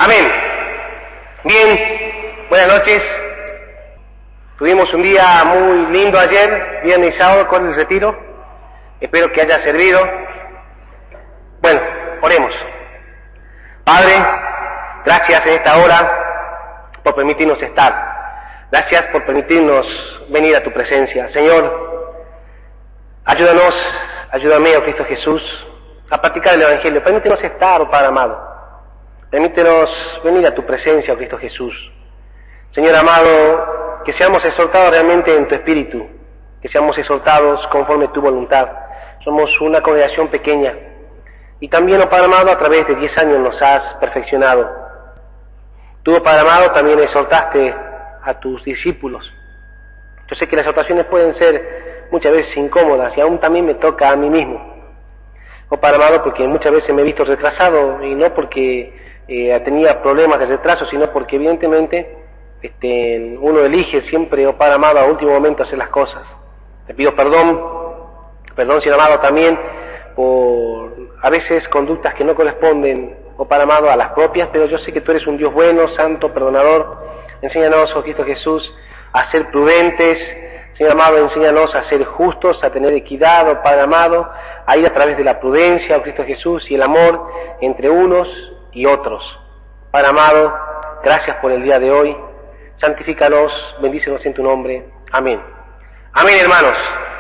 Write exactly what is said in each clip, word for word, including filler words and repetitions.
Amén. Bien, buenas noches. Tuvimos un día muy lindo ayer, viernes y sábado, con el retiro. Espero que haya servido. Bueno, oremos. Padre, gracias en esta hora por permitirnos estar. Gracias por permitirnos venir a tu presencia. Señor, ayúdanos, ayúdame, oh Cristo Jesús, a practicar el Evangelio. Permítenos estar, oh Padre amado. Permítenos venir a tu presencia, oh Cristo Jesús. Señor amado, que seamos exhortados realmente en tu espíritu, que seamos exhortados conforme a tu voluntad. Somos una congregación pequeña y también, oh Padre amado, a través de diez años nos has perfeccionado. Tú, oh Padre amado, también exhortaste a tus discípulos. Yo sé que las exhortaciones pueden ser muchas veces incómodas y aún también me toca a mí mismo. Oh Padre amado, porque muchas veces me he visto retrasado y no porque eh, tenía problemas de retraso, sino porque evidentemente este, uno elige siempre, oh Padre amado, a último momento hacer las cosas. Te pido perdón, perdón, Señor amado, también por a veces conductas que no corresponden, oh Padre amado, a las propias, pero yo sé que tú eres un Dios bueno, santo, perdonador. Enséñanos, oh Cristo Jesús, a ser prudentes. Señor amado, enséñanos a ser justos, a tener equidad, oh Padre amado, a ir a través de la prudencia, oh Cristo Jesús, y el amor entre unos y otros. Padre amado, gracias por el día de hoy. Santifícanos, bendícenos en tu nombre. Amén. Amén, hermanos.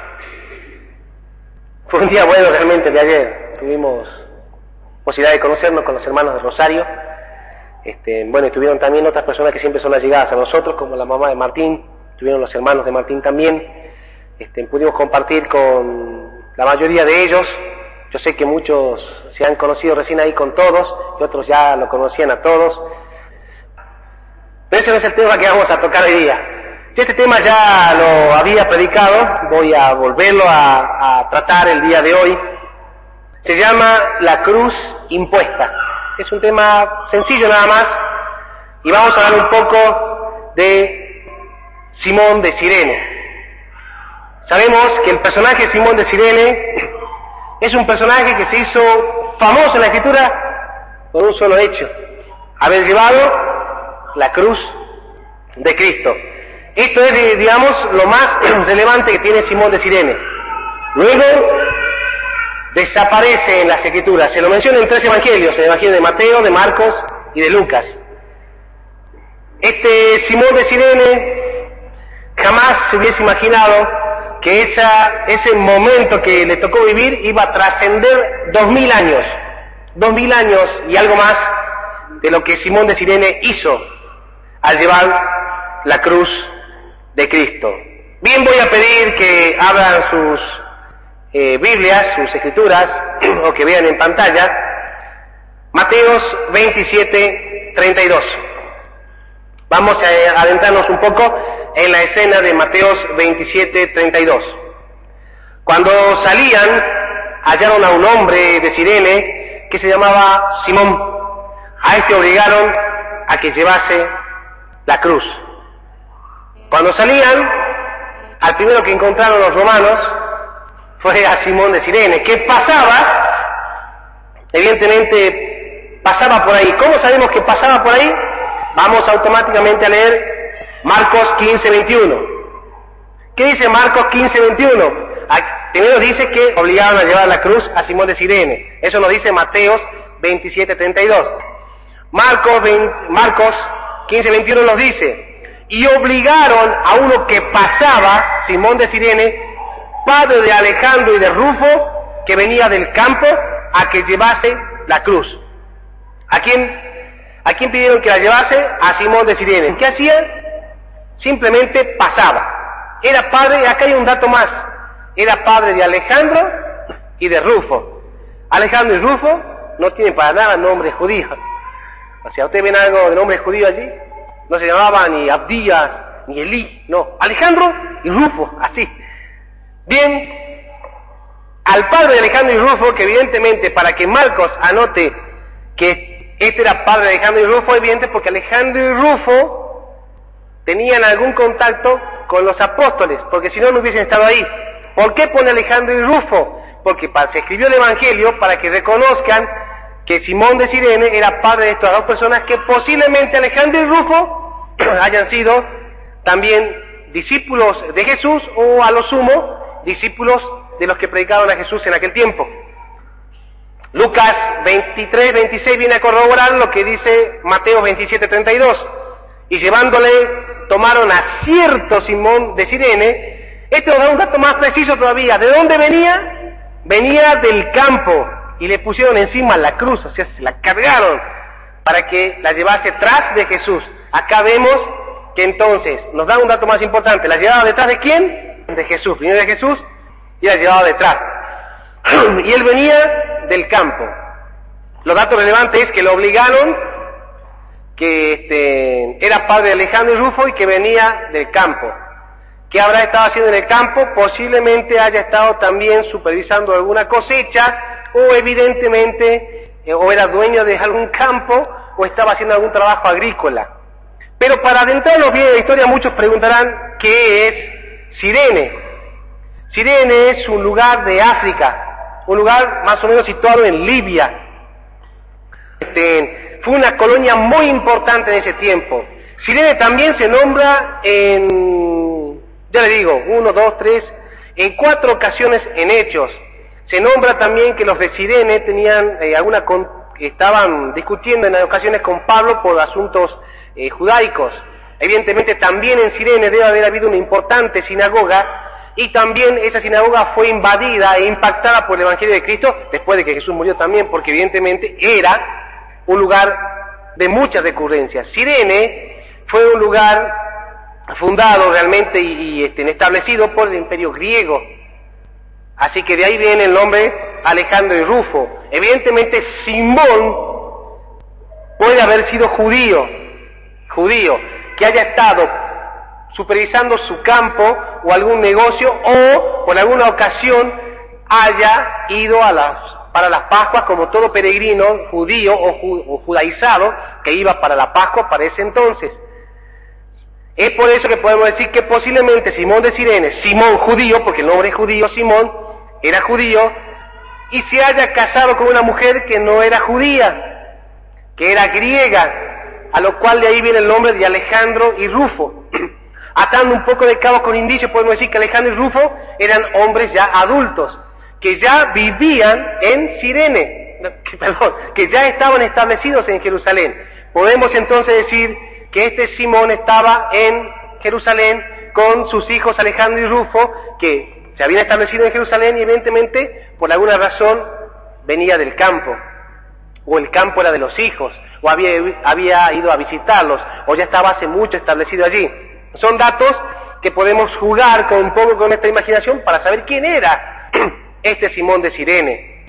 Fue un día bueno realmente de ayer. Tuvimos posibilidad de conocernos con los hermanos de Rosario. Este, bueno, y tuvieron también otras personas que siempre son allegadas a nosotros, como la mamá de Martín. Tuvieron los hermanos de Martín también. Este, pudimos compartir con la mayoría de ellos. Yo sé que muchos se han conocido recién ahí con todos, y otros ya lo conocían a todos. Pero ese no es el tema que vamos a tocar hoy día. Si este tema ya lo había predicado, voy a volverlo a, a tratar el día de hoy. Se llama la cruz impuesta. Es un tema sencillo nada más, y vamos a hablar un poco de Simón de Cirene. Sabemos que el personaje Simón de Cirene es un personaje que se hizo famoso en la Escritura por un solo hecho: haber llevado la cruz de Cristo. Esto es, digamos, lo más relevante que tiene Simón de Cirene. Luego desaparece en las Escrituras. Se lo menciona en tres evangelios: el evangelio de Mateo, de Marcos y de Lucas. Este Simón de Cirene jamás se hubiese imaginado que esa, ese momento que le tocó vivir iba a trascender dos mil años, dos mil años y algo más de lo que Simón de Cirene hizo al llevar la cruz de Cristo. Bien, voy a pedir que abran sus eh, Biblias, sus escrituras, o que vean en pantalla, Mateos veintisiete, treinta y dos. Vamos a adentrarnos un poco en la escena de Mateos veintisiete, treinta y dos. Cuando salían, hallaron a un hombre de Cirene que se llamaba Simón. A este obligaron a que llevase la cruz. Cuando salían, al primero que encontraron los romanos fue a Simón de Cirene, que pasaba, evidentemente pasaba por ahí. ¿Cómo sabemos que pasaba por ahí? Vamos automáticamente a leer Marcos quince, veintiuno. ¿Qué dice Marcos quince, veintiuno? Primero dice que obligaron a llevar la cruz a Simón de Cirene. Eso nos dice Mateos veintisiete, treinta y dos. Marcos, veinte, Marcos quince, veintiuno nos dice: y obligaron a uno que pasaba, Simón de Cirene, padre de Alejandro y de Rufo, que venía del campo, a que llevase la cruz. ¿A quién? ¿A quién pidieron que la llevase? A Simón de Cirene. ¿Qué hacía? Simplemente pasaba. Era padre, acá hay un dato más, era padre de Alejandro y de Rufo. Alejandro y Rufo no tienen para nada nombre judío. O sea, ¿ustedes ven algo de nombre judío allí? No se llamaban ni Abdías, ni Elí, no. Alejandro y Rufo, así. Bien, al padre de Alejandro y Rufo, que evidentemente para que Marcos anote que este era padre de Alejandro y Rufo, evidente porque Alejandro y Rufo tenían algún contacto con los apóstoles, porque si no, no hubiesen estado ahí. ¿Por qué pone Alejandro y Rufo? Porque se escribió el Evangelio para que reconozcan que Simón de Cirene era padre de estas dos personas que posiblemente Alejandro y Rufo hayan sido también discípulos de Jesús o a lo sumo discípulos de los que predicaban a Jesús en aquel tiempo. Lucas veintitrés, veintiséis viene a corroborar lo que dice Mateo veintisiete, treinta y dos. Y llevándole, tomaron a cierto Simón de Cirene. Este nos da un dato más preciso todavía. ¿De dónde venía? Venía del campo. Y le pusieron encima la cruz, o sea, se la cargaron para que la llevase tras de Jesús. Acá vemos que entonces nos da un dato más importante. ¿La llevaba detrás de quién? De Jesús. Venía de Jesús y la llevaba detrás. Y él venía del campo. Los datos relevantes es que lo obligaron, que este, era padre de Alejandro y Rufo y que venía del campo. ¿Qué habrá estado haciendo en el campo? Posiblemente haya estado también supervisando alguna cosecha, o evidentemente, eh, o era dueño de algún campo, o estaba haciendo algún trabajo agrícola. Pero para adentrarnos bien en la historia, muchos preguntarán, ¿qué es Cirene? Cirene es un lugar de África, un lugar más o menos situado en Libia. Este, fue una colonia muy importante en ese tiempo. Cirene también se nombra en, ya le digo, uno, dos, tres, en cuatro ocasiones en Hechos. Se nombra también que los de Cirene tenían eh, alguna con, estaban discutiendo en ocasiones con Pablo por asuntos eh, judaicos. Evidentemente también en Cirene debe haber habido una importante sinagoga, y también esa sinagoga fue invadida e impactada por el Evangelio de Cristo después de que Jesús murió también, porque evidentemente era un lugar de muchas recurrencias. Cirene fue un lugar fundado realmente y, y este, establecido por el Imperio griego. Así que de ahí viene el nombre Alejandro y Rufo. Evidentemente Simón puede haber sido judío, judío, que haya estado supervisando su campo o algún negocio, o por alguna ocasión haya ido a las, para las Pascuas como todo peregrino judío o, ju, o judaizado que iba para la Pascua para ese entonces. Es por eso que podemos decir que posiblemente Simón de Cirene, Simón judío, porque el nombre es judío, Simón, era judío, y se haya casado con una mujer que no era judía, que era griega, a lo cual de ahí viene el nombre de Alejandro y Rufo. Atando un poco de cabo con indicios, podemos decir que Alejandro y Rufo eran hombres ya adultos, que ya vivían en Cirene, que, perdón, que ya estaban establecidos en Jerusalén. Podemos entonces decir que este Simón estaba en Jerusalén con sus hijos Alejandro y Rufo, que se habían establecido en Jerusalén y evidentemente por alguna razón venía del campo, o el campo era de los hijos, o había, había ido a visitarlos, o ya estaba hace mucho establecido allí. Son datos que podemos jugar con un poco con nuestra imaginación para saber quién era este Simón de Cirene.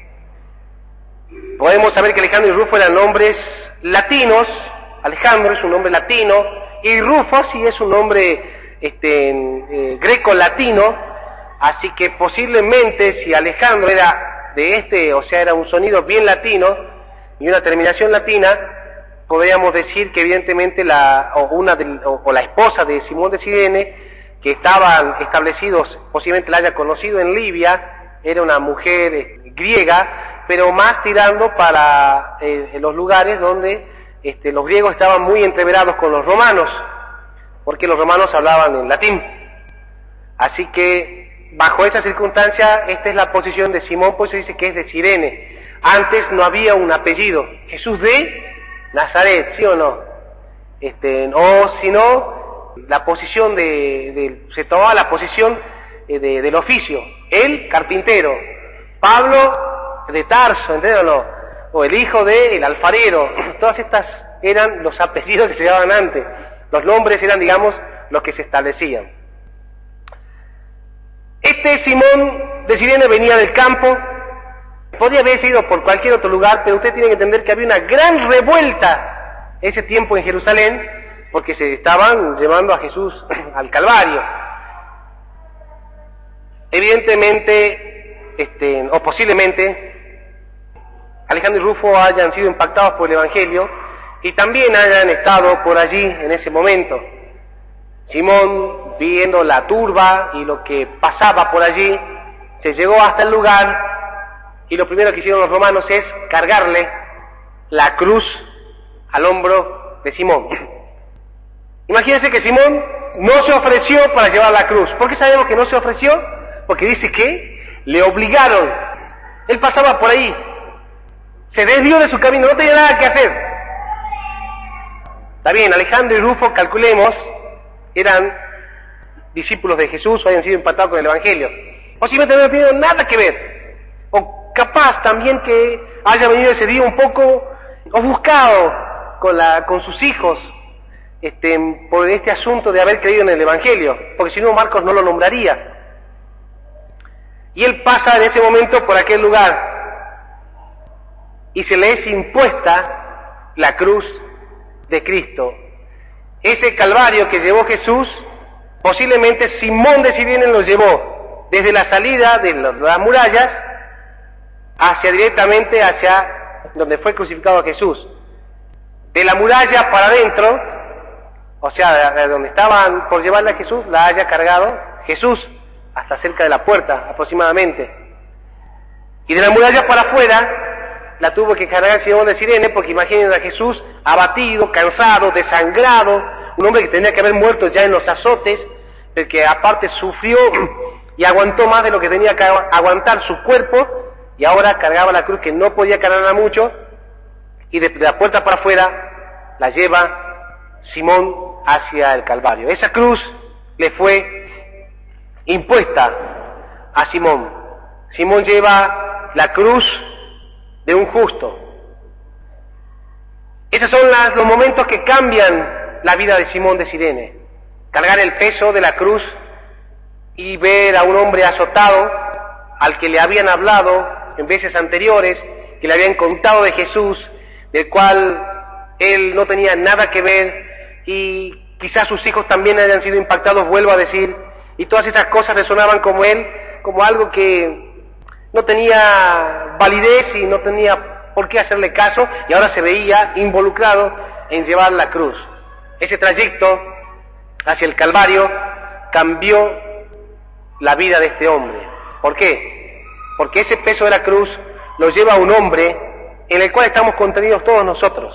Podemos saber que Alejandro y Rufo eran nombres latinos. Alejandro es un nombre latino y Rufo sí es un nombre este, eh, greco-latino, así que posiblemente si Alejandro era de este, o sea, era un sonido bien latino y una terminación latina, podríamos decir que evidentemente la o una de, o, o la esposa de Simón de Cirene, que estaban establecidos, posiblemente la haya conocido en Libia, era una mujer eh, griega, pero más tirando para eh, en los lugares donde este, los griegos estaban muy entreverados con los romanos, porque los romanos hablaban en latín. Así que bajo esa circunstancia, esta es la posición de Simón, pues se dice que es de Cirene. Antes no había un apellido, Jesús de Nazaret, ¿sí o no? Este, o si no, la posición de, de se tomaba la posición de, de, del oficio, el carpintero, Pablo de Tarso, ¿entiendes o no? O el hijo de el alfarero. Todas estas eran los apellidos que se llamaban antes, los nombres eran, digamos, los que se establecían. Este Simón de Cirene venía del campo. Podría haber ido por cualquier otro lugar, pero usted tiene que entender que había una gran revuelta ese tiempo en Jerusalén, porque se estaban llevando a Jesús al Calvario. Evidentemente, este, o posiblemente, Alejandro y Rufo hayan sido impactados por el Evangelio y también hayan estado por allí en ese momento. Simón, viendo la turba y lo que pasaba por allí, se llegó hasta el lugar. Y lo primero que hicieron los romanos es cargarle la cruz al hombro de Simón. Imagínense que Simón no se ofreció para llevar la cruz. ¿Por qué sabemos que no se ofreció? Porque dice que le obligaron. Él pasaba por ahí, se desvió de su camino, no tenía nada que hacer. Está bien, Alejandro y Rufo, calculemos, eran discípulos de Jesús o habían sido empatados con el Evangelio. Posiblemente no habían tenido nada que ver. O capaz también que haya venido ese día un poco ofuscado con, la, con sus hijos este, por este asunto de haber creído en el Evangelio, porque si no Marcos no lo nombraría. Y él pasa en ese momento por aquel lugar y se le es impuesta la cruz de Cristo. Ese calvario que llevó Jesús, posiblemente Simón de Cirene lo llevó desde la salida de las murallas hacia directamente hacia donde fue crucificado Jesús. De la muralla para adentro, o sea, de donde estaban por llevarle a Jesús, la haya cargado Jesús hasta cerca de la puerta aproximadamente. Y de la muralla para afuera la tuvo que cargar Simón de Cirene, porque imaginen a Jesús abatido, cansado, desangrado, un hombre que tenía que haber muerto ya en los azotes, pero que aparte sufrió y aguantó más de lo que tenía que aguantar su cuerpo, y ahora cargaba la cruz que no podía cargarla mucho, y de la puerta para afuera la lleva Simón hacia el Calvario. Esa cruz le fue impuesta a Simón. Simón lleva la cruz de un justo. Esos son las, los momentos que cambian la vida de Simón de Cirene. Cargar el peso de la cruz y ver a un hombre azotado al que le habían hablado en veces anteriores, que le habían contado de Jesús, del cual él no tenía nada que ver, y quizás sus hijos también hayan sido impactados, vuelvo a decir, y todas esas cosas resonaban como él, como algo que no tenía validez y no tenía por qué hacerle caso, y ahora se veía involucrado en llevar la cruz. Ese trayecto hacia el Calvario cambió la vida de este hombre. ¿Por qué? Porque ese peso de la cruz lo lleva a un hombre en el cual estamos contenidos todos nosotros.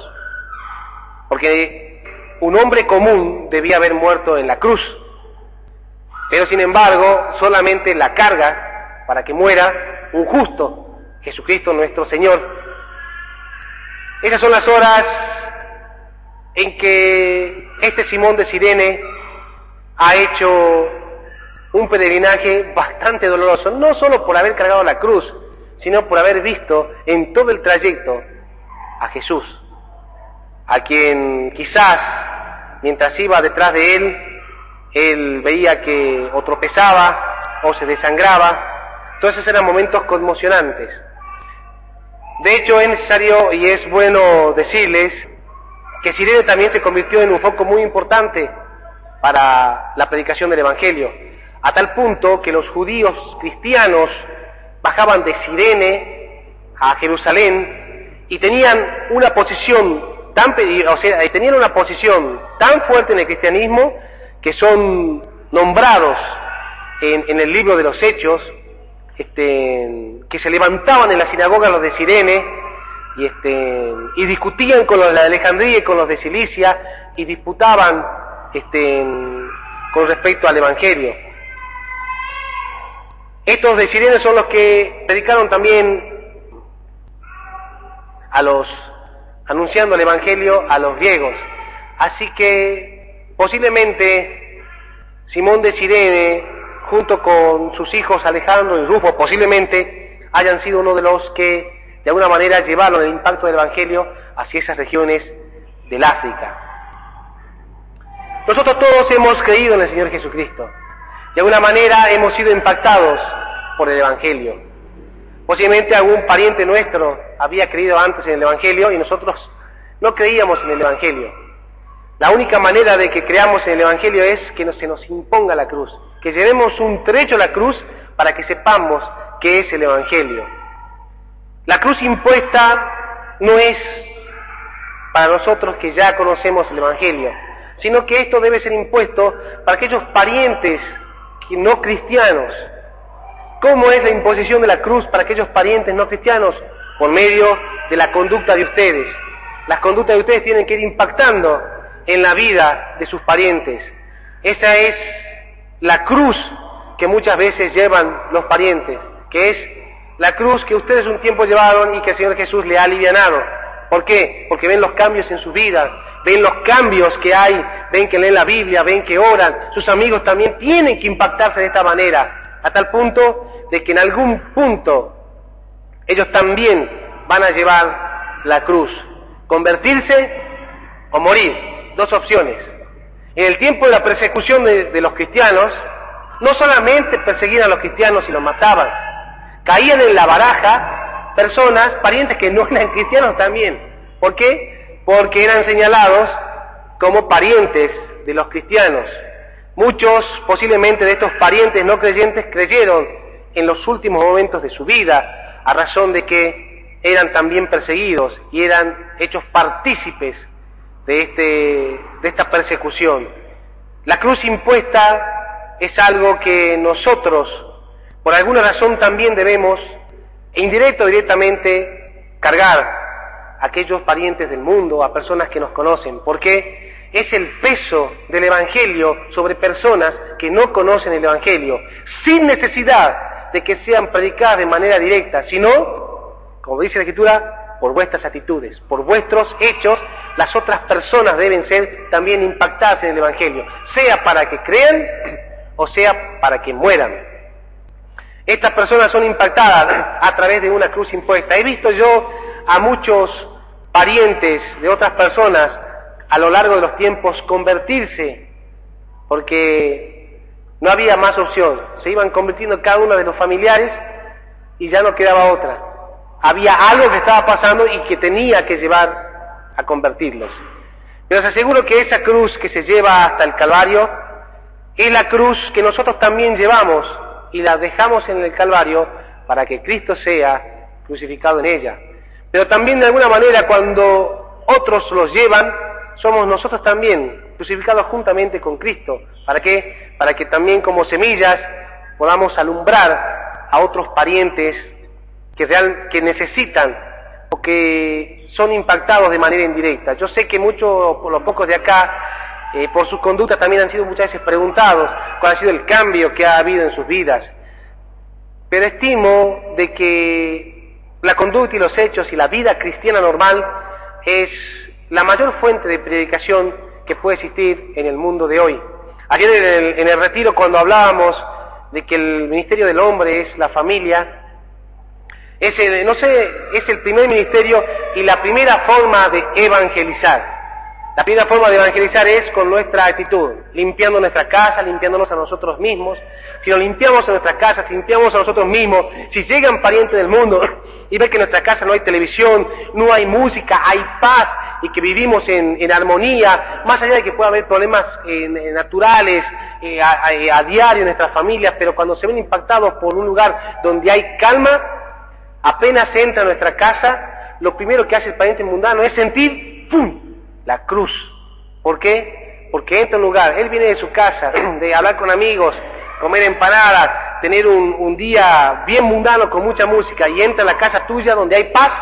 Porque un hombre común debía haber muerto en la cruz, pero sin embargo solamente la carga para que muera un justo, Jesucristo nuestro Señor. Esas son las horas en que este Simón de Cirene ha hecho un peregrinaje bastante doloroso, no solo por haber cargado la cruz, sino por haber visto en todo el trayecto a Jesús, a quien quizás mientras iba detrás de él, él veía que o tropezaba o se desangraba. Todos esos eran momentos conmocionantes. De hecho, es necesario y es bueno decirles que Cirene también se convirtió en un foco muy importante para la predicación del Evangelio, a tal punto que los judíos cristianos bajaban de Cirene a Jerusalén y tenían una posición tan, o sea, tenían una posición tan fuerte en el cristianismo que son nombrados en, en el libro de los Hechos, este, que se levantaban en la sinagoga los de Cirene y, este, y discutían con los de Alejandría y con los de Cilicia y disputaban este, con respecto al Evangelio. Estos de Cirene son los que predicaron también a los, anunciando el Evangelio a los griegos. Así que posiblemente Simón de Cirene, junto con sus hijos Alejandro y Rufo, posiblemente hayan sido uno de los que de alguna manera llevaron el impacto del Evangelio hacia esas regiones del África. Nosotros todos hemos creído en el Señor Jesucristo. De alguna manera hemos sido impactados por el Evangelio. Posiblemente algún pariente nuestro había creído antes en el Evangelio y nosotros no creíamos en el Evangelio. La única manera de que creamos en el Evangelio es que se nos imponga la cruz, que llevemos un trecho a la cruz para que sepamos qué es el Evangelio. La cruz impuesta no es para nosotros que ya conocemos el Evangelio, sino que esto debe ser impuesto para aquellos parientes no cristianos. ¿Cómo es la imposición de la cruz para aquellos parientes no cristianos? Por medio de la conducta de ustedes. Las conductas de ustedes tienen que ir impactando en la vida de sus parientes. Esa es la cruz que muchas veces llevan los parientes, que es la cruz que ustedes un tiempo llevaron y que el Señor Jesús le ha alivianado. ¿Por qué? Porque ven los cambios en sus vidas, ven los cambios que hay, ven que leen la Biblia, ven que oran. Sus amigos también tienen que impactarse de esta manera, a tal punto de que en algún punto ellos también van a llevar la cruz. Convertirse o morir, dos opciones. En el tiempo de la persecución de, de los cristianos, no solamente perseguían a los cristianos y los mataban, caían en la baraja personas, parientes que no eran cristianos también. ¿Por qué? Porque eran señalados como parientes de los cristianos. Muchos, posiblemente de estos parientes no creyentes, creyeron en los últimos momentos de su vida, a razón de que eran también perseguidos y eran hechos partícipes de, este, de esta persecución. La cruz impuesta es algo que nosotros, por alguna razón, también debemos, indirecto o directamente, cargar a aquellos parientes del mundo, a personas que nos conocen, porque es el peso del Evangelio sobre personas que no conocen el Evangelio, sin necesidad de que sean predicadas de manera directa, sino, como dice la Escritura, por vuestras actitudes, por vuestros hechos, las otras personas deben ser también impactadas en el Evangelio, sea para que crean o sea para que mueran. Estas personas son impactadas a través de una cruz impuesta. He visto yo a muchos parientes de otras personas a lo largo de los tiempos convertirse, porque no había más opción. Se iban convirtiendo cada uno de los familiares y ya no quedaba otra. Había algo que estaba pasando y que tenía que llevar a convertirlos. Pero os aseguro que esa cruz que se lleva hasta el Calvario es la cruz que nosotros también llevamos y la dejamos en el Calvario para que Cristo sea crucificado en ella. Pero también de alguna manera cuando otros los llevan, somos nosotros también crucificados juntamente con Cristo. ¿Para qué? Para que también como semillas podamos alumbrar a otros parientes que, real, que necesitan o que son impactados de manera indirecta. Yo sé que muchos, por los pocos de acá, eh, por sus conductas también han sido muchas veces preguntados cuál ha sido el cambio que ha habido en sus vidas. Pero estimo de que la conducta y los hechos y la vida cristiana normal es la mayor fuente de predicación que puede existir en el mundo de hoy. Ayer en el, en el retiro, cuando hablábamos de que el ministerio del hombre es la familia, es el, no sé, es el primer ministerio y la primera forma de evangelizar. La primera forma de evangelizar es con nuestra actitud, limpiando nuestra casa, limpiándonos a nosotros mismos. Si nos limpiamos a nuestra casa, si limpiamos a nosotros mismos, si llegan parientes del mundo y ven que en nuestra casa no hay televisión, no hay música, hay paz y que vivimos en, en armonía, más allá de que pueda haber problemas eh, naturales eh, a, a, a diario en nuestras familias, pero cuando se ven impactados por un lugar donde hay calma, apenas entra a nuestra casa, lo primero que hace el pariente mundano es sentir ¡pum!, la cruz. ¿Por qué? Porque entra a un lugar, él viene de su casa, de hablar con amigos, comer empanadas, tener un, un día bien mundano con mucha música, y entra a la casa tuya donde hay paz,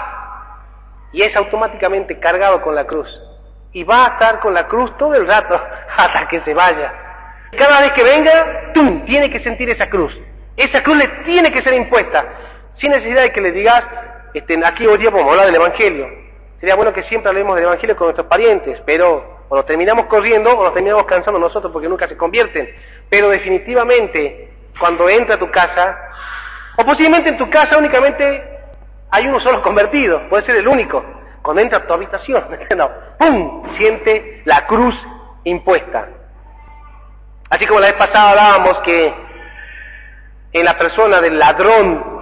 y es automáticamente cargado con la cruz. Y va a estar con la cruz todo el rato, hasta que se vaya. Cada vez que venga, ¡tum!, tiene que sentir esa cruz. Esa cruz le tiene que ser impuesta, sin necesidad de que le digas, este, aquí hoy día podemos hablar del Evangelio. Sería bueno que siempre hablemos del Evangelio con nuestros parientes, pero o nos terminamos corriendo o nos terminamos cansando nosotros porque nunca se convierten. Pero definitivamente, cuando entra a tu casa, o posiblemente en tu casa únicamente hay uno solo convertido, puede ser el único. Cuando entra a tu habitación, no, ¡pum!, siente la cruz impuesta. Así como la vez pasada hablábamos que en la persona del ladrón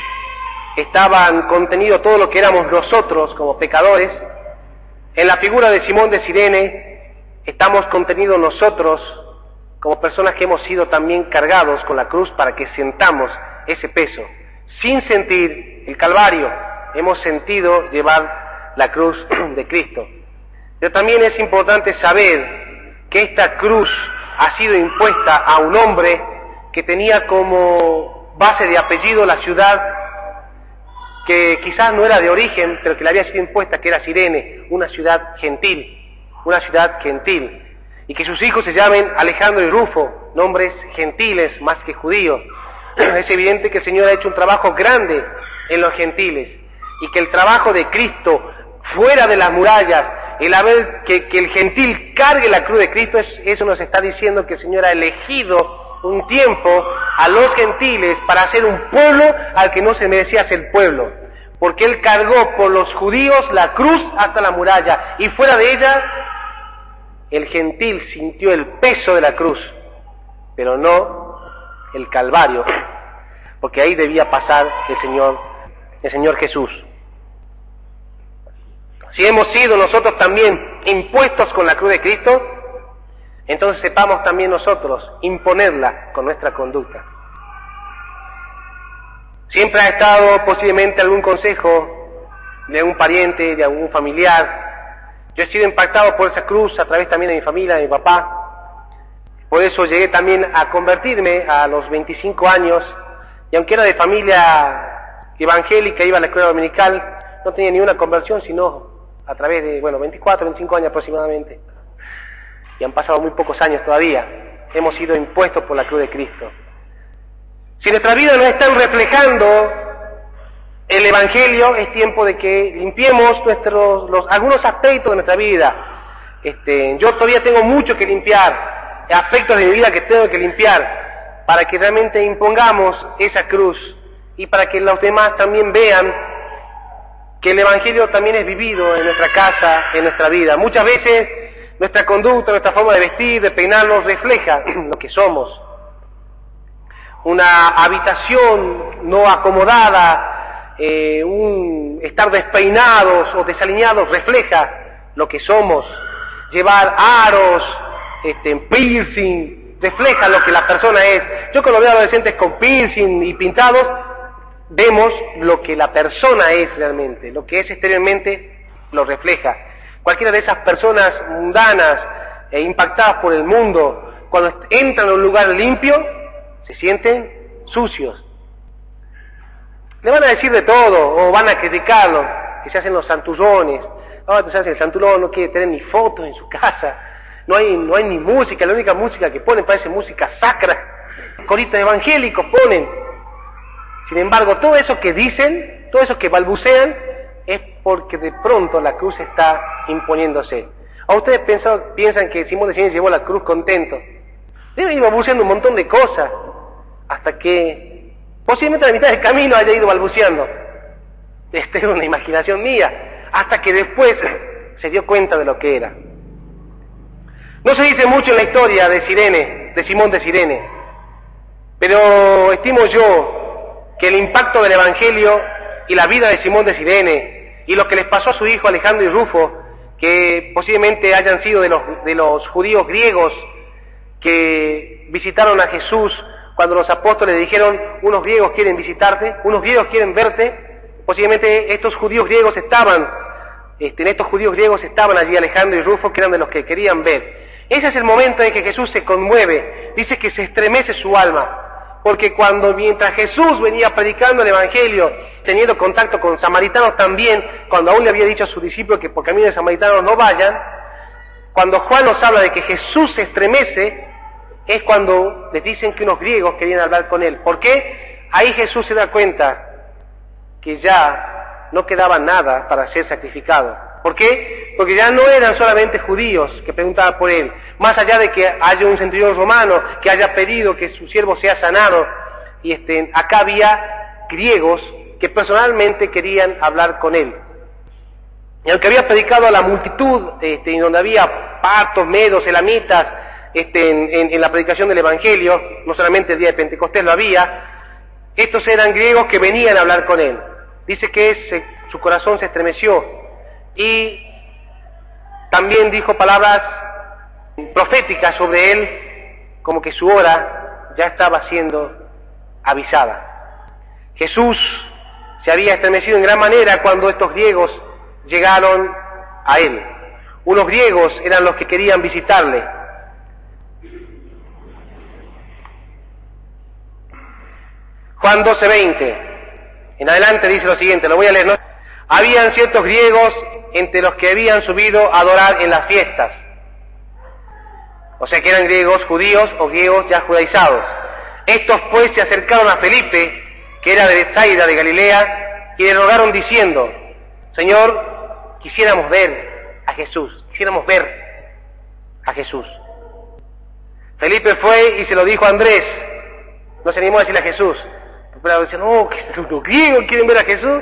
estaban contenidos todo lo que éramos nosotros como pecadores, en la figura de Simón de Cirene estamos contenidos nosotros como personas que hemos sido también cargados con la cruz para que sentamos ese peso. Sin sentir el Calvario, hemos sentido llevar la cruz de Cristo. Pero también es importante saber que esta cruz ha sido impuesta a un hombre que tenía como base de apellido la ciudad que quizás no era de origen, pero que le había sido impuesta, que era Cirene, una ciudad gentil, una ciudad gentil, y que sus hijos se llamen Alejandro y Rufo, nombres gentiles más que judíos. Es evidente que el Señor ha hecho un trabajo grande en los gentiles, y que el trabajo de Cristo fuera de las murallas, el haber que, que el gentil cargue la cruz de Cristo, es, eso nos está diciendo que el Señor ha elegido un tiempo a los gentiles para hacer un pueblo al que no se merecía ser pueblo, porque Él cargó por los judíos la cruz hasta la muralla, y fuera de ella el gentil sintió el peso de la cruz, pero no el Calvario, porque ahí debía pasar el Señor, el Señor Jesús. Si hemos sido nosotros también impuestos con la cruz de Cristo, entonces sepamos también nosotros imponerla con nuestra conducta. Siempre ha estado posiblemente algún consejo de algún pariente, de algún familiar. Yo he sido impactado por esa cruz a través también de mi familia, de mi papá. Por eso llegué también a convertirme a los veinticinco años, y aunque era de familia evangélica, iba a la escuela dominical, no tenía ni una conversión, sino a través de, bueno, veinticuatro, veinticinco años aproximadamente. Y han pasado muy pocos años todavía. Hemos sido impuestos por la cruz de Cristo. Si nuestra vida no está reflejando el Evangelio, es tiempo de que limpiemos nuestros, los, algunos aspectos de nuestra vida. Este, yo todavía tengo mucho que limpiar, aspectos de mi vida que tengo que limpiar, para que realmente impongamos esa cruz y para que los demás también vean que el Evangelio también es vivido en nuestra casa, en nuestra vida. Muchas veces nuestra conducta, nuestra forma de vestir, de peinarnos, refleja lo que somos. Una habitación no acomodada, eh, un estar despeinados o desalineados, refleja lo que somos. Llevar aros, este, piercing, refleja lo que la persona es. Yo cuando veo adolescentes con piercing y pintados, vemos lo que la persona es realmente, lo que es exteriormente lo refleja. Cualquiera de esas personas mundanas e impactadas por el mundo, cuando entran a un lugar limpio, se sienten sucios. Le van a decir de todo, o van a criticarlo, que se hacen los santullones. Ahora tú sabes, el santullón no quiere tener ni fotos en su casa, no hay, no hay ni música, la única música que ponen parece música sacra, coritos evangélicos ponen. Sin embargo, todo eso que dicen, todo eso que balbucean, es porque de pronto la cruz está imponiéndose. ¿O ustedes piensan, piensan que Simón de Cirene llevó la cruz contento? Debe ir balbuceando un montón de cosas, hasta que posiblemente a la mitad del camino haya ido balbuceando. Esta es una imaginación mía, hasta que después se dio cuenta de lo que era. No se dice mucho en la historia de Cirene, de Simón de Cirene, pero estimo yo que el impacto del Evangelio y la vida de Simón de Cirene y lo que les pasó a su hijo Alejandro y Rufo, que posiblemente hayan sido de los, de los judíos griegos que visitaron a Jesús cuando los apóstoles le dijeron, unos griegos quieren visitarte, unos griegos quieren verte, posiblemente estos judíos griegos estaban, este, en estos judíos griegos estaban allí Alejandro y Rufo, que eran de los que querían ver. Ese es el momento en que Jesús se conmueve, dice que se estremece su alma. Porque cuando mientras Jesús venía predicando el Evangelio, teniendo contacto con samaritanos también, cuando aún le había dicho a sus discípulos que por camino de samaritanos no vayan, cuando Juan nos habla de que Jesús se estremece, es cuando les dicen que unos griegos querían hablar con él. ¿Por qué? Ahí Jesús se da cuenta que ya no quedaba nada para ser sacrificado. ¿Por qué? Porque ya no eran solamente judíos que preguntaban por él. Más allá de que haya un centurión romano que haya pedido que su siervo sea sanado, y este, acá había griegos que personalmente querían hablar con él. Y aunque había predicado a la multitud, este, en donde había partos, medos, elamitas, este, en, en, en la predicación del Evangelio, no solamente el día de Pentecostés lo había, estos eran griegos que venían a hablar con él. Dice que ese, su corazón se estremeció. Y también dijo palabras proféticas sobre él, como que su hora ya estaba siendo avisada. Jesús se había estremecido en gran manera cuando estos griegos llegaron a él. Unos griegos eran los que querían visitarle. Juan doce veinte. En adelante dice lo siguiente, lo voy a leer, ¿no? Habían ciertos griegos entre los que habían subido a adorar en las fiestas. O sea que eran griegos judíos o griegos ya judaizados. Estos pues se acercaron a Felipe, que era de Betsaida de Galilea, y le rogaron diciendo, Señor, quisiéramos ver a Jesús, quisiéramos ver a Jesús. Felipe fue y se lo dijo a Andrés, no se animó a decirle a Jesús, pero decían, no, que los griegos quieren ver a Jesús.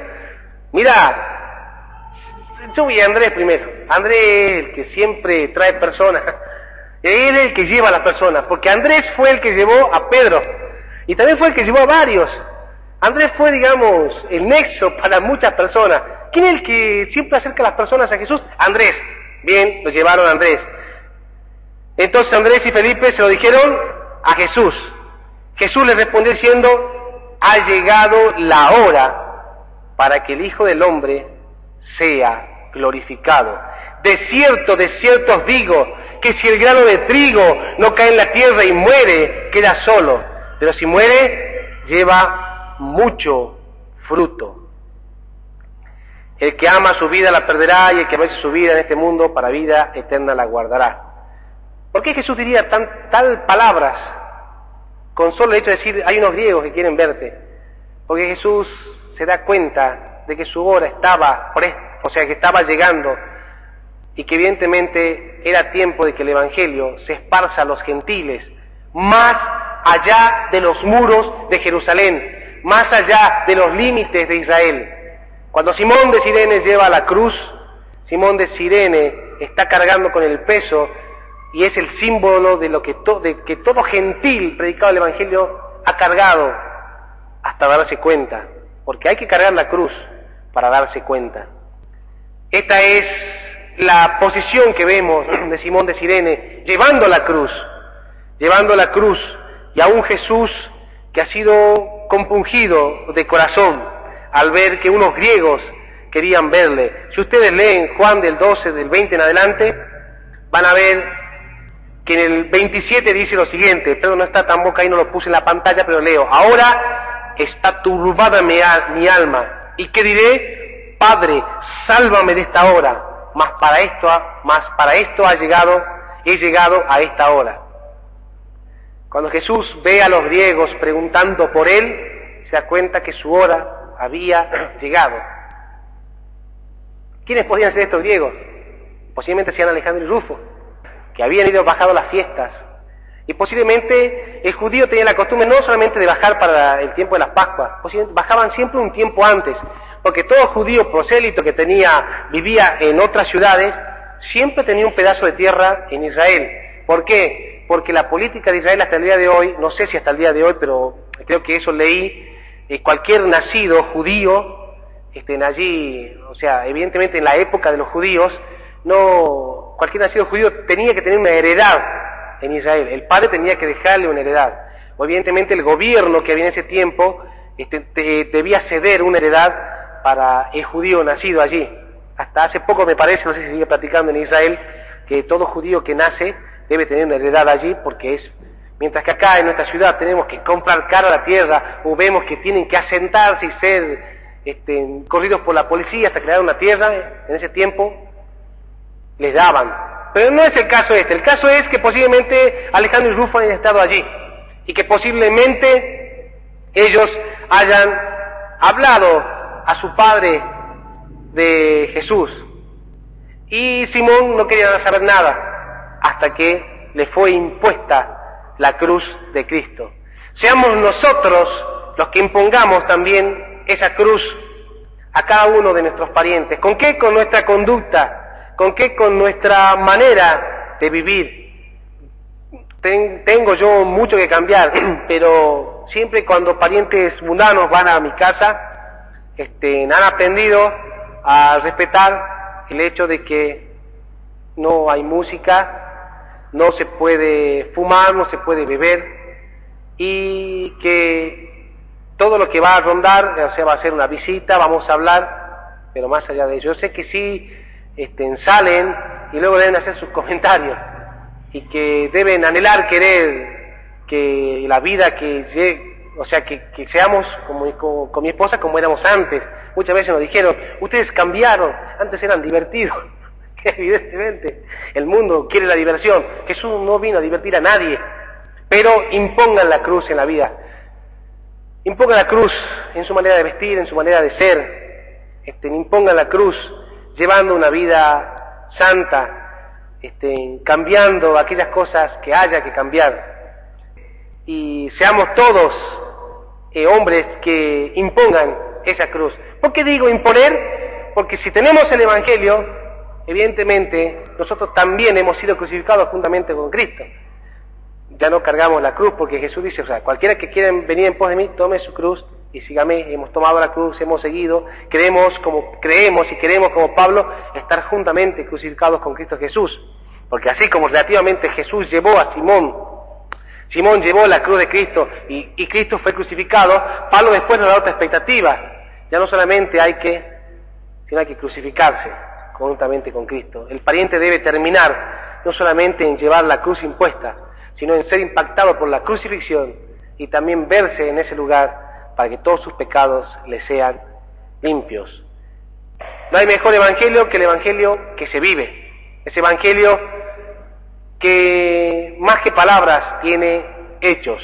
Mira, yo voy a Andrés primero, Andrés el que siempre trae personas, él es el que lleva a las personas, porque Andrés fue el que llevó a Pedro, y también fue el que llevó a varios. Andrés fue, digamos, el nexo para muchas personas. ¿Quién es el que siempre acerca a las personas a Jesús? Andrés. Bien, lo llevaron a Andrés. Entonces Andrés y Felipe se lo dijeron a Jesús. Jesús les respondió diciendo, ha llegado la hora para que el Hijo del Hombre sea glorificado. De cierto, de cierto os digo, que si el grano de trigo no cae en la tierra y muere, queda solo. Pero si muere, lleva mucho fruto. El que ama su vida la perderá, y el que aborrece su vida en este mundo para vida eterna la guardará. ¿Por qué Jesús diría tan, tal palabras con solo el hecho de decir hay unos griegos que quieren verte? Porque Jesús se da cuenta de que su hora estaba, o sea que estaba llegando, y que evidentemente era tiempo de que el Evangelio se esparza a los gentiles, más allá de los muros de Jerusalén, más allá de los límites de Israel. Cuando Simón de Cirene lleva la cruz, Simón de Cirene está cargando con el peso y es el símbolo de lo que, to, de que todo gentil predicado el Evangelio ha cargado hasta darse cuenta, porque hay que cargar la cruz para darse cuenta. Esta es la posición que vemos de Simón de Cirene, llevando la cruz, llevando la cruz, y a un Jesús que ha sido compungido de corazón al ver que unos griegos querían verle. Si ustedes leen Juan del doce, del veinte en adelante, van a ver que en el veintisiete dice lo siguiente, pero no está tan boca ahí, no lo puse en la pantalla, pero leo, ahora está turbada mi, mi alma, ¿y qué diré? Padre, sálvame de esta hora, mas para esto, mas para esto ha llegado, he llegado a esta hora. Cuando Jesús ve a los griegos preguntando por él, se da cuenta que su hora había llegado. ¿Quiénes podían ser estos griegos? Posiblemente sean Alejandro y Rufo, que habían ido bajado las fiestas. Y posiblemente el judío tenía la costumbre no solamente de bajar para el tiempo de las Pascuas, bajaban siempre un tiempo antes, porque todo judío prosélito que tenía, vivía en otras ciudades, siempre tenía un pedazo de tierra en Israel. ¿Por qué? Porque la política de Israel hasta el día de hoy, no sé si hasta el día de hoy, pero creo que eso leí, eh, cualquier nacido judío, estén allí, o sea, evidentemente en la época de los judíos, no, cualquier nacido judío tenía que tener una heredad en Israel, el padre tenía que dejarle una heredad, o evidentemente el gobierno que había en ese tiempo este, te, debía ceder una heredad para el judío nacido allí. Hasta hace poco me parece, no sé si sigue practicando en Israel, que todo judío que nace debe tener una heredad allí, porque es, mientras que acá en nuestra ciudad tenemos que comprar cara la tierra, o vemos que tienen que asentarse y ser este, corridos por la policía hasta crear una tierra, en ese tiempo les daban. Pero no es el caso este, el caso es que posiblemente Alejandro y Rufo hayan estado allí, y que posiblemente ellos hayan hablado a su padre de Jesús, y Simón no quería saber nada, hasta que le fue impuesta la cruz de Cristo. Seamos nosotros los que impongamos también esa cruz a cada uno de nuestros parientes. ¿Con qué? Con nuestra conducta. ¿Con qué? Con nuestra manera de vivir. Ten, tengo yo mucho que cambiar, pero siempre cuando parientes mundanos van a mi casa, este, han aprendido a respetar el hecho de que no hay música, no se puede fumar, no se puede beber, y que todo lo que va a rondar, o sea, va a ser una visita, vamos a hablar, pero más allá de ello, yo sé que sí este, salen y luego deben hacer sus comentarios, y que deben anhelar querer que la vida que o sea, que, que seamos como, como, con mi esposa como éramos antes. Muchas veces nos dijeron, ustedes cambiaron, antes eran divertidos. Evidentemente, el mundo quiere la diversión. Jesús no vino a divertir a nadie, pero impongan la cruz en la vida. Impongan la cruz en su manera de vestir, en su manera de ser. Este, impongan la cruz llevando una vida santa, este, cambiando aquellas cosas que haya que cambiar. Y seamos todos eh, hombres que impongan esa cruz. ¿Por qué digo imponer? Porque si tenemos el Evangelio, evidentemente nosotros también hemos sido crucificados juntamente con Cristo. Ya no cargamos la cruz, porque Jesús dice, o sea, cualquiera que quiera venir en pos de mí, tome su cruz y sígame. Hemos tomado la cruz, hemos seguido, creemos como creemos y queremos como Pablo estar juntamente crucificados con Cristo Jesús. Porque así como relativamente Jesús llevó a Simón, Simón llevó la cruz de Cristo y, y Cristo fue crucificado, Pablo después nos da otra expectativa. Ya no solamente hay que, sino hay que crucificarse juntamente con Cristo. El pariente debe terminar no solamente en llevar la cruz impuesta, sino en ser impactado por la crucifixión y también verse en ese lugar para que todos sus pecados le sean limpios. No hay mejor evangelio que el evangelio que se vive. Ese evangelio que más que palabras tiene hechos.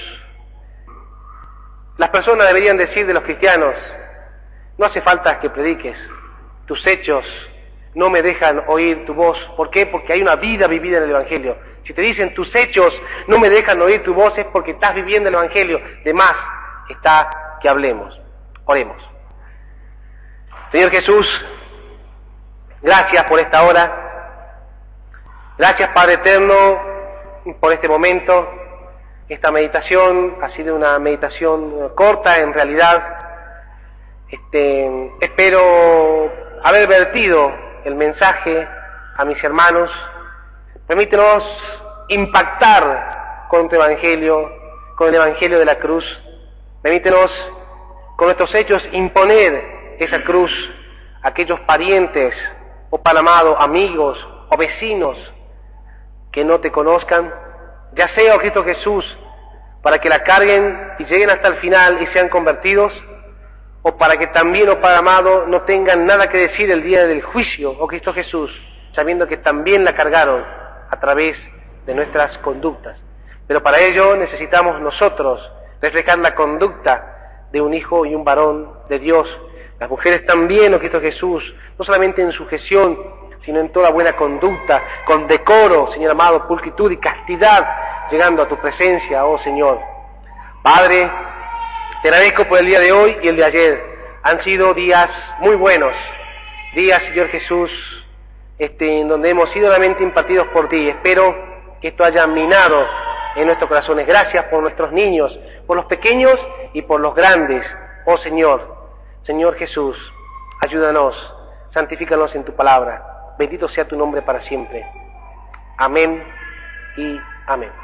Las personas deberían decir de los cristianos, no hace falta que prediques, tus hechos no me dejan oír tu voz. ¿Por qué? Porque hay una vida vivida en el Evangelio. Si te dicen tus hechos no me dejan oír tu voz, es porque estás viviendo el Evangelio. De más está que hablemos. Oremos. Señor Jesús, gracias por esta hora. Gracias, Padre Eterno, por este momento. Esta meditación ha sido una meditación corta, en realidad. Este, espero haber vertido el mensaje a mis hermanos. Permítenos impactar con tu Evangelio, con el Evangelio de la cruz. Permítenos con nuestros hechos imponer esa cruz a aquellos parientes, o Padre amado, amigos o vecinos que no te conozcan, ya sea, oh Cristo Jesús, para que la carguen y lleguen hasta el final y sean convertidos, o para que también, oh Padre amado, no tengan nada que decir el día del juicio, oh Cristo Jesús, sabiendo que también la cargaron a través de nuestras conductas. Pero para ello necesitamos nosotros reflejar la conducta de un hijo y un varón de Dios. Las mujeres también, oh Cristo Jesús, no solamente en sujeción, sino en toda buena conducta, con decoro, Señor amado, pulcritud y castidad, llegando a tu presencia, oh Señor. Padre, te agradezco por el día de hoy y el de ayer. Han sido días muy buenos, días, Señor Jesús, este, en donde hemos sido realmente impartidos por ti. Espero que esto haya minado en nuestros corazones. Gracias por nuestros niños, por los pequeños y por los grandes, oh Señor. Señor Jesús, ayúdanos, santifícanos en tu palabra. Bendito sea tu nombre para siempre. Amén y amén.